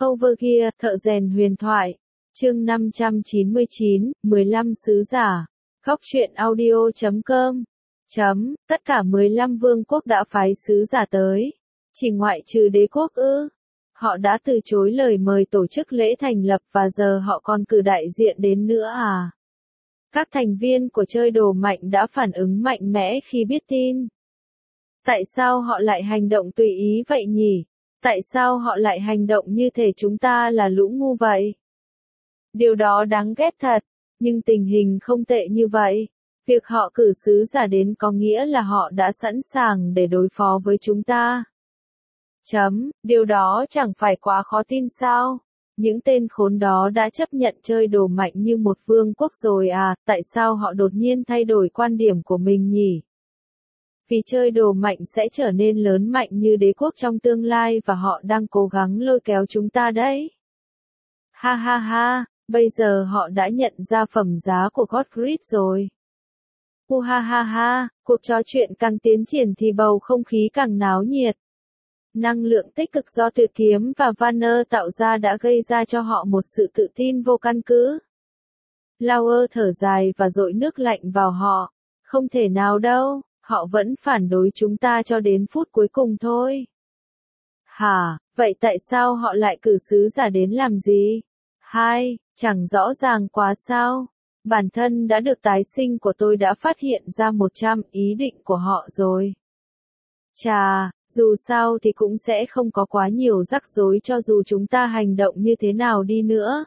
Overgear, thợ rèn huyền thoại. Chương 599, 15 sứ giả. Góc truyện audio.com. Tất cả 15 vương quốc đã phái sứ giả tới. Chỉ ngoại trừ đế quốc ư? Họ đã từ chối lời mời tổ chức lễ thành lập và giờ họ còn cử đại diện đến nữa à? Các thành viên của chơi đồ mạnh đã phản ứng mạnh mẽ khi biết tin. Tại sao họ lại hành động tùy ý vậy nhỉ? Tại sao họ lại hành động như thể chúng ta là lũ ngu vậy? Điều đó đáng ghét thật, nhưng tình hình không tệ như vậy. Việc họ cử sứ giả đến có nghĩa là họ đã sẵn sàng để đối phó với chúng ta. Điều đó chẳng phải quá khó tin sao? Những tên khốn đó đã chấp nhận chơi đồ mạnh như một vương quốc rồi à, tại sao họ đột nhiên thay đổi quan điểm của mình nhỉ? Vì chơi đồ mạnh sẽ trở nên lớn mạnh như đế quốc trong tương lai và họ đang cố gắng lôi kéo chúng ta đấy. Ha ha ha, bây giờ họ đã nhận ra phẩm giá của Godgrid rồi. Ha ha ha, cuộc trò chuyện càng tiến triển thì bầu không khí càng náo nhiệt. Năng lượng tích cực do Tuyệt Kiếm và Vanner tạo ra đã gây ra cho họ một sự tự tin vô căn cứ. Lauer thở dài và dội nước lạnh vào họ. Không thể nào đâu, họ vẫn phản đối chúng ta cho đến phút cuối cùng thôi. Hả, vậy tại sao họ lại cử sứ giả đến làm gì? Chẳng rõ ràng quá sao? Bản thân đã được tái sinh của tôi đã phát hiện ra 100 ý định của họ rồi. Chà, dù sao thì cũng sẽ không có quá nhiều rắc rối cho dù chúng ta hành động như thế nào đi nữa.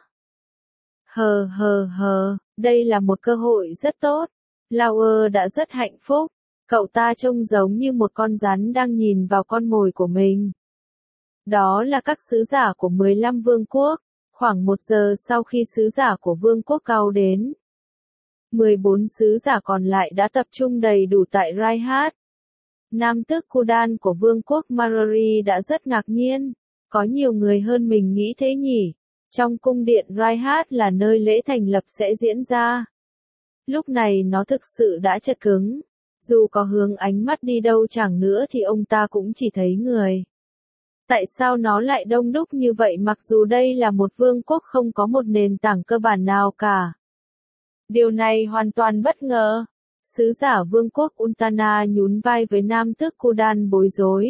Đây là một cơ hội rất tốt. Lauer đã rất hạnh phúc. Cậu ta trông giống như một con rắn đang nhìn vào con mồi của mình. Đó là các sứ giả của 15 vương quốc. Khoảng 1 giờ sau khi sứ giả của vương quốc Cao đến, 14 sứ giả còn lại đã tập trung đầy đủ tại Raihat. Nam tước Kudan của vương quốc Marari đã rất ngạc nhiên. Có nhiều người hơn mình nghĩ thế nhỉ? Trong cung điện Raihat là nơi lễ thành lập sẽ diễn ra. Lúc này nó thực sự đã chật cứng. Dù có hướng ánh mắt đi đâu chẳng nữa thì ông ta cũng chỉ thấy người. Tại sao nó lại đông đúc như vậy mặc dù đây là một vương quốc không có một nền tảng cơ bản nào cả? Điều này hoàn toàn bất ngờ. Sứ giả vương quốc Untana nhún vai với nam tước Kudan bối rối.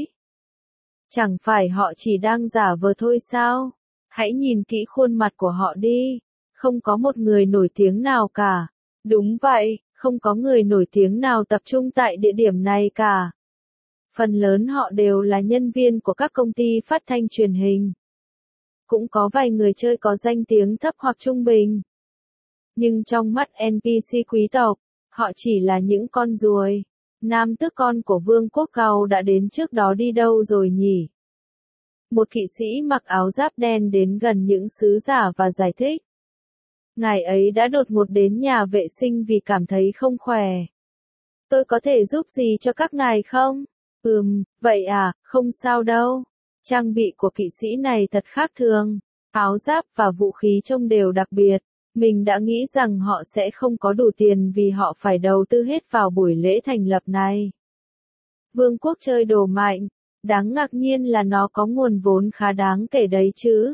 Chẳng phải họ chỉ đang giả vờ thôi sao? Hãy nhìn kỹ khuôn mặt của họ đi. Không có một người nổi tiếng nào cả. Đúng vậy, không có người nổi tiếng nào tập trung tại địa điểm này cả. Phần lớn họ đều là nhân viên của các công ty phát thanh truyền hình. Cũng có vài người chơi có danh tiếng thấp hoặc trung bình. Nhưng trong mắt NPC quý tộc, họ chỉ là những con ruồi. Nam tước con của vương quốc Cao đã đến trước đó đi đâu rồi nhỉ? Một kỵ sĩ mặc áo giáp đen đến gần những sứ giả và giải thích. Ngài ấy đã đột ngột đến nhà vệ sinh vì cảm thấy không khỏe. Tôi có thể giúp gì cho các ngài không? Vậy à, không sao đâu. Trang bị của kỵ sĩ này thật khác thường. Áo giáp và vũ khí trông đều đặc biệt. Mình đã nghĩ rằng họ sẽ không có đủ tiền vì họ phải đầu tư hết vào buổi lễ thành lập này. Vương quốc chơi đồ mạnh. Đáng ngạc nhiên là nó có nguồn vốn khá đáng kể đấy chứ.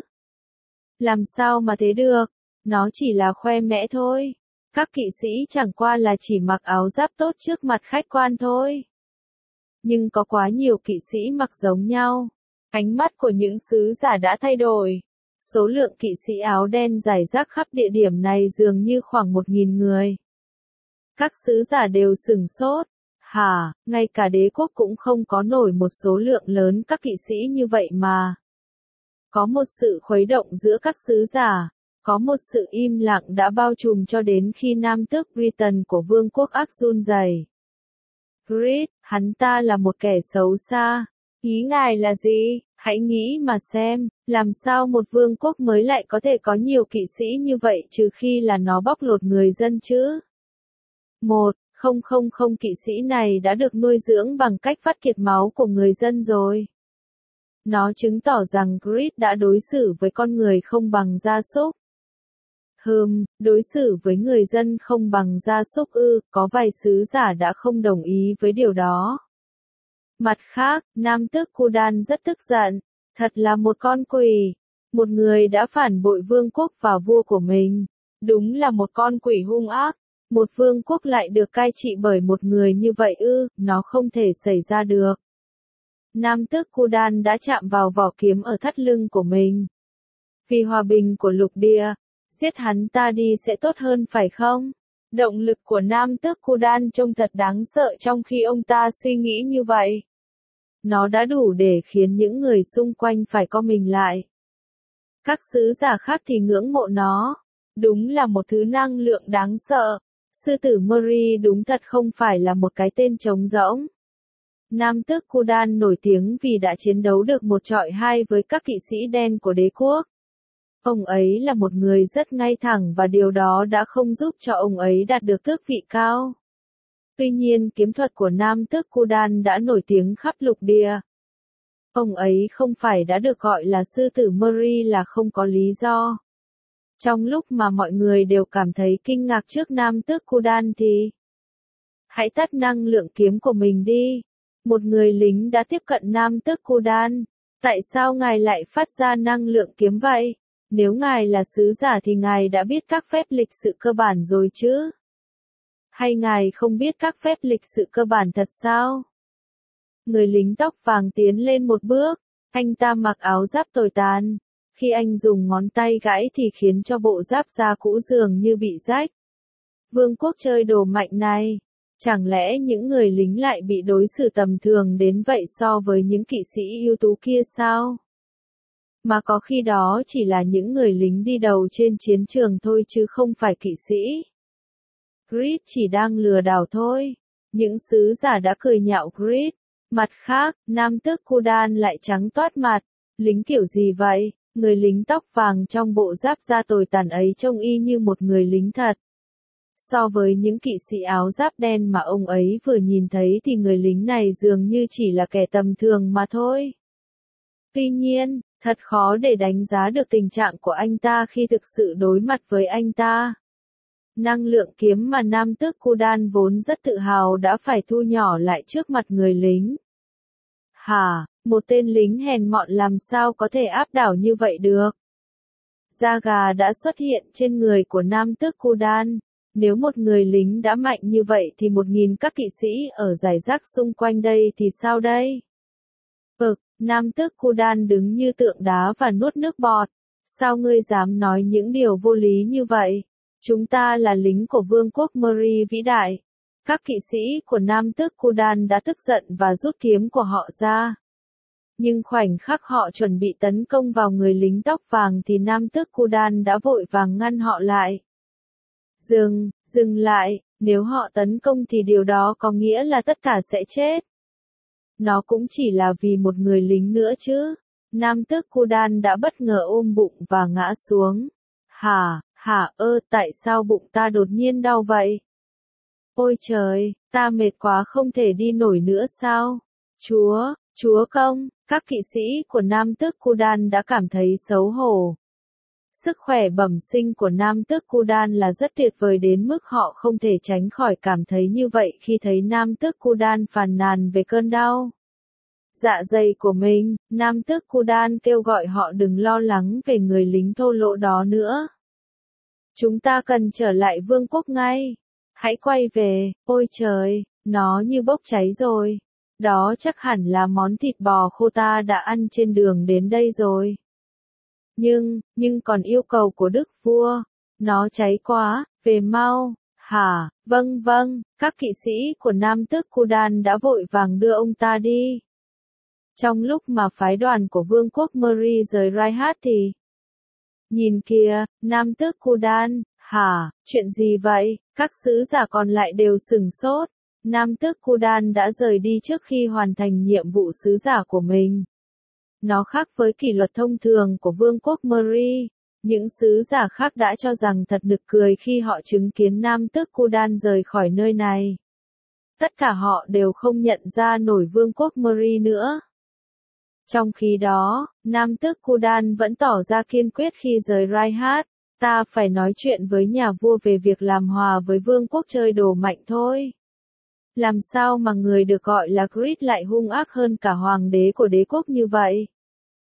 Làm sao mà thế được? Nó chỉ là khoe mẽ thôi. Các kỵ sĩ chẳng qua là chỉ mặc áo giáp tốt trước mặt khách quan thôi. Nhưng có quá nhiều kỵ sĩ mặc giống nhau. Ánh mắt của những sứ giả đã thay đổi. Số lượng kỵ sĩ áo đen rải rác khắp địa điểm này dường như khoảng 1.000 người. Các sứ giả đều sửng sốt. Hả, ngay cả đế quốc cũng không có nổi một số lượng lớn các kỵ sĩ như vậy mà. Có một sự khuấy động giữa các sứ giả. Có một sự im lặng đã bao trùm cho đến khi nam tước Britain của vương quốc Ác run rẩy. Grid, hắn ta là một kẻ xấu xa. Ý ngài là gì? Hãy nghĩ mà xem, làm sao một vương quốc mới lại có thể có nhiều kỵ sĩ như vậy trừ khi là nó bóc lột người dân chứ? Không, kỵ sĩ này đã được nuôi dưỡng bằng cách vắt kiệt máu của người dân rồi. Nó chứng tỏ rằng Grid đã đối xử với con người không bằng gia súc. Đối xử với người dân không bằng gia súc ư? Có vài sứ giả đã không đồng ý với điều đó. Mặt khác, nam tước Kudan rất tức giận. Thật là một con quỷ. Một người đã phản bội vương quốc và vua của mình. Đúng là một con quỷ hung ác. Một vương quốc lại được cai trị bởi một người như vậy ư, nó không thể xảy ra được. Nam tước Kudan đã chạm vào vỏ kiếm ở thắt lưng của mình. Vì hòa bình của lục địa, giết hắn ta đi sẽ tốt hơn phải không? Động lực của nam tước Kudan trông thật đáng sợ trong khi ông ta suy nghĩ như vậy. Nó đã đủ để khiến những người xung quanh phải co mình lại. Các sứ giả khác thì ngưỡng mộ nó. Đúng là một thứ năng lượng đáng sợ. Sư tử Murray đúng thật không phải là một cái tên trống rỗng. Nam tước Kudan nổi tiếng vì đã chiến đấu được một chọi hai với các kỵ sĩ đen của đế quốc. Ông ấy là một người rất ngay thẳng và điều đó đã không giúp cho ông ấy đạt được tước vị cao. Tuy nhiên kiếm thuật của Nam tước Kudan đã nổi tiếng khắp lục địa. Ông ấy không phải đã được gọi là sư tử Murray là không có lý do. Trong lúc mà mọi người đều cảm thấy kinh ngạc trước Nam tước Kudan thì hãy tắt năng lượng kiếm của mình đi. Một người lính đã tiếp cận Nam tước Kudan. Tại sao ngài lại phát ra năng lượng kiếm vậy? Nếu ngài là sứ giả thì ngài đã biết các phép lịch sự cơ bản rồi chứ? Hay ngài không biết các phép lịch sự cơ bản thật sao? Người lính tóc vàng tiến lên một bước. Anh ta mặc áo giáp tồi tàn. Khi anh dùng ngón tay gãi thì khiến cho bộ giáp da cũ dường như bị rách. Vương quốc chơi đồ mạnh này. Chẳng lẽ những người lính lại bị đối xử tầm thường đến vậy so với những kỵ sĩ ưu tú kia sao? Mà có khi đó chỉ là những người lính đi đầu trên chiến trường thôi chứ không phải kỵ sĩ. Grid chỉ đang lừa đảo thôi. Những sứ giả đã cười nhạo Grid. Mặt khác, nam tước Kudan lại trắng toát mặt. Lính kiểu gì vậy? Người lính tóc vàng trong bộ giáp da tồi tàn ấy trông y như một người lính thật. So với những kỵ sĩ áo giáp đen mà ông ấy vừa nhìn thấy thì người lính này dường như chỉ là kẻ tầm thường mà thôi. Tuy nhiên, thật khó để đánh giá được tình trạng của anh ta khi thực sự đối mặt với anh ta. Năng lượng kiếm mà nam tước Kudan vốn rất tự hào đã phải thu nhỏ lại trước mặt người lính. Hả, một tên lính hèn mọn làm sao có thể áp đảo như vậy được? Da gà đã xuất hiện trên người của nam tước Kudan. Nếu một người lính đã mạnh như vậy thì 1000 các kỵ sĩ ở rải rác xung quanh đây thì sao đây? Nam tước Kudan đứng như tượng đá và nuốt nước bọt. Sao ngươi dám nói những điều vô lý như vậy? Chúng ta là lính của vương quốc Murray vĩ đại. Các kỵ sĩ của Nam tước Kudan đã tức giận và rút kiếm của họ ra. Nhưng khoảnh khắc họ chuẩn bị tấn công vào người lính tóc vàng thì Nam tước Kudan đã vội vàng ngăn họ lại. Dừng lại, nếu họ tấn công thì điều đó có nghĩa là tất cả sẽ chết. Nó cũng chỉ là vì một người lính nữa chứ. Nam tước Kudan đã bất ngờ ôm bụng và ngã xuống. Tại sao bụng ta đột nhiên đau vậy? Ôi trời, ta mệt quá không thể đi nổi nữa sao? Chúa công, các kỵ sĩ của Nam tước Kudan đã cảm thấy xấu hổ. Sức khỏe bẩm sinh của Nam tước Kudan là rất tuyệt vời đến mức họ không thể tránh khỏi cảm thấy như vậy khi thấy Nam tước Kudan phàn nàn về cơn đau dạ dày của mình. Nam tước Kudan kêu gọi họ đừng lo lắng về người lính thô lỗ đó nữa. Chúng ta cần trở lại vương quốc ngay. Hãy quay về. Ôi trời, nó như bốc cháy rồi. Đó chắc hẳn là món thịt bò khô ta đã ăn trên đường đến đây rồi. Nhưng còn yêu cầu của đức vua. Nó cháy quá, về mau. Vâng, các kỵ sĩ của Nam tước Kudan đã vội vàng đưa ông ta đi. Trong lúc mà phái đoàn của vương quốc Murray rời Raihat thì... Nhìn kìa, Nam tước Kudan, chuyện gì vậy? Các sứ giả còn lại đều sửng sốt. Nam tước Kudan đã rời đi trước khi hoàn thành nhiệm vụ sứ giả của mình. Nó khác với kỷ luật thông thường của vương quốc Murray. Những sứ giả khác đã cho rằng thật nực cười khi họ chứng kiến Nam tước Kudan rời khỏi nơi này. Tất cả họ đều không nhận ra nổi vương quốc Murray nữa. Trong khi đó, Nam tước Kudan vẫn tỏ ra kiên quyết khi rời Raihat. Ta phải nói chuyện với nhà vua về việc làm hòa với vương quốc chơi đồ mạnh thôi. Làm sao mà người được gọi là Grid lại hung ác hơn cả hoàng đế của đế quốc như vậy?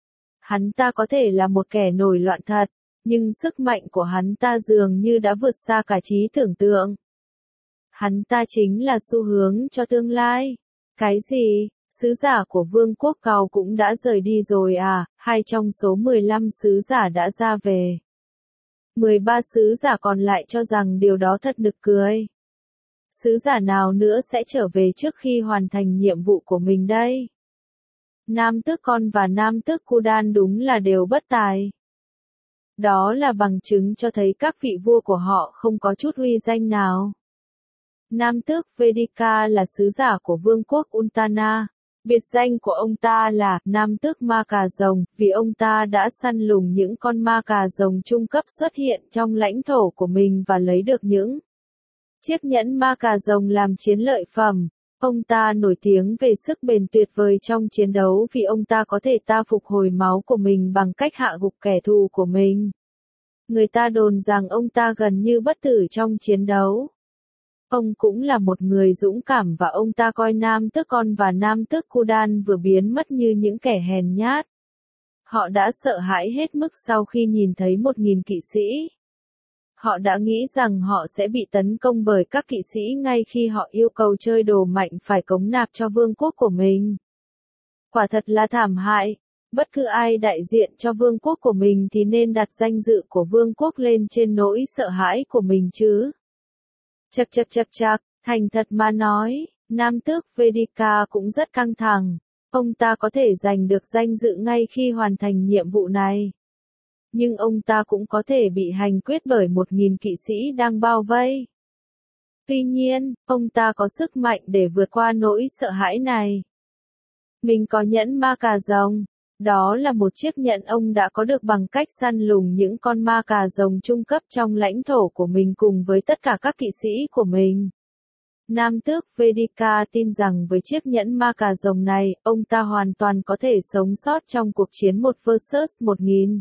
Hắn ta có thể là một kẻ nổi loạn thật, nhưng sức mạnh của hắn ta dường như đã vượt xa cả trí tưởng tượng. Hắn ta chính là xu hướng cho tương lai. Cái gì? Sứ giả của vương quốc Cào cũng đã rời đi rồi à? Hai trong số 15 sứ giả đã ra về. 13 sứ giả còn lại cho rằng điều đó thật nực cười. Sứ giả nào nữa sẽ trở về trước khi hoàn thành nhiệm vụ của mình đây? Nam tước Con và Nam tước Kudan đúng là đều bất tài. Đó là bằng chứng cho thấy các vị vua của họ không có chút uy danh nào. Nam tước Vedika là sứ giả của vương quốc Untana. Biệt danh của ông ta là Nam tước ma cà rồng, vì ông ta đã săn lùng những con ma cà rồng trung cấp xuất hiện trong lãnh thổ của mình và lấy được những chiếc nhẫn ma cà rồng làm chiến lợi phẩm. Ông ta nổi tiếng về sức bền tuyệt vời trong chiến đấu vì ông ta có thể phục hồi máu của mình bằng cách hạ gục kẻ thù của mình. Người ta đồn rằng ông ta gần như bất tử trong chiến đấu. Ông cũng là một người dũng cảm và ông ta coi Nam tước Con và Nam tước Kudan vừa biến mất như những kẻ hèn nhát. Họ đã sợ hãi hết mức sau khi nhìn thấy 1.000 kỵ sĩ. Họ đã nghĩ rằng họ sẽ bị tấn công bởi các kỵ sĩ ngay khi họ yêu cầu chơi đồ mạnh phải cống nạp cho vương quốc của mình. Quả thật là thảm hại. Bất cứ ai đại diện cho vương quốc của mình thì nên đặt danh dự của vương quốc lên trên nỗi sợ hãi của mình chứ. Chắc, thành thật mà nói, Nam tước Vedika cũng rất căng thẳng. Ông ta có thể giành được danh dự ngay khi hoàn thành nhiệm vụ này. Nhưng ông ta cũng có thể bị hành quyết bởi 1.000 kỵ sĩ đang bao vây. Tuy nhiên, ông ta có sức mạnh để vượt qua nỗi sợ hãi này. Mình có nhẫn ma cà rồng. Đó là một chiếc nhẫn ông đã có được bằng cách săn lùng những con ma cà rồng trung cấp trong lãnh thổ của mình cùng với tất cả các kỵ sĩ của mình. Nam tước Vedika tin rằng với chiếc nhẫn ma cà rồng này, ông ta hoàn toàn có thể sống sót trong cuộc chiến 1 vs 1.000.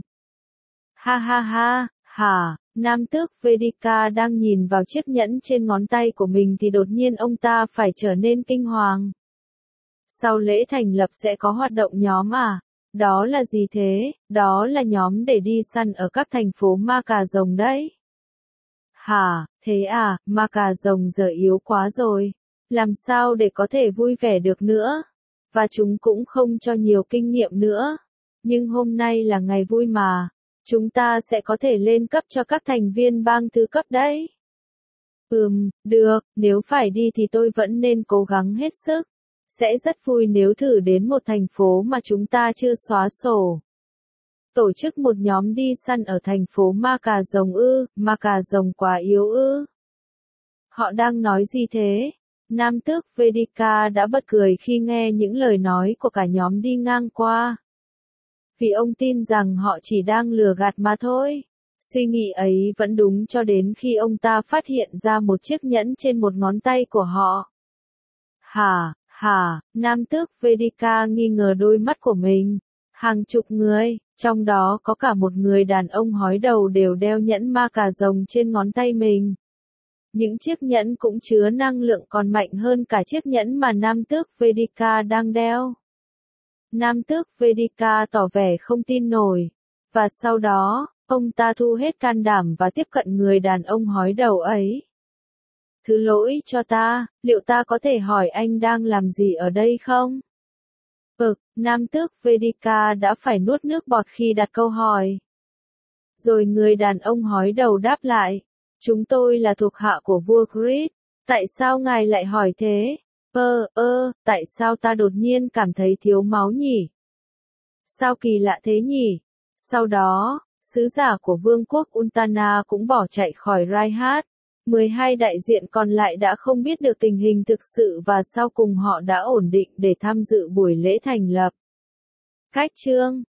Hả, Nam tước Vedika đang nhìn vào chiếc nhẫn trên ngón tay của mình thì đột nhiên ông ta phải trở nên kinh hoàng. Sau lễ thành lập sẽ có hoạt động nhóm à? Đó là gì thế? Đó là nhóm để đi săn ở các thành phố ma cà rồng đấy. Hả, thế à, ma cà rồng giờ yếu quá rồi. Làm sao để có thể vui vẻ được nữa? Và chúng cũng không cho nhiều kinh nghiệm nữa. Nhưng hôm nay là ngày vui mà. Chúng ta sẽ có thể lên cấp cho các thành viên bang thứ cấp đấy. Được, nếu phải đi thì tôi vẫn nên cố gắng hết sức. Sẽ rất vui nếu thử đến một thành phố mà chúng ta chưa xóa sổ. Tổ chức một nhóm đi săn ở thành phố ma cà rồng ư? Ma cà rồng quá yếu ư? Họ đang nói gì thế? Nam tước Vedika đã bật cười khi nghe những lời nói của cả nhóm đi ngang qua. Vì ông tin rằng họ chỉ đang lừa gạt mà thôi. Suy nghĩ ấy vẫn đúng cho đến khi ông ta phát hiện ra một chiếc nhẫn trên một ngón tay của họ. Hả, Nam tước Vedika nghi ngờ đôi mắt của mình. Hàng chục người, trong đó có cả một người đàn ông hói đầu đều đeo nhẫn ma cà rồng trên ngón tay mình. Những chiếc nhẫn cũng chứa năng lượng còn mạnh hơn cả chiếc nhẫn mà Nam tước Vedika đang đeo. Nam tước Vedika tỏ vẻ không tin nổi. Và sau đó, ông ta thu hết can đảm và tiếp cận người đàn ông hói đầu ấy. Thứ lỗi cho ta, liệu ta có thể hỏi anh đang làm gì ở đây không? Nam tước Vedika đã phải nuốt nước bọt khi đặt câu hỏi. Rồi người đàn ông hói đầu đáp lại. Chúng tôi là thuộc hạ của vua Grid. Tại sao ngài lại hỏi thế? Tại sao ta đột nhiên cảm thấy thiếu máu nhỉ? Sao kỳ lạ thế nhỉ? Sau đó, sứ giả của vương quốc Untana cũng bỏ chạy khỏi Raihat. 12 đại diện còn lại đã không biết được tình hình thực sự và sau cùng họ đã ổn định để tham dự buổi lễ thành lập. Cách chương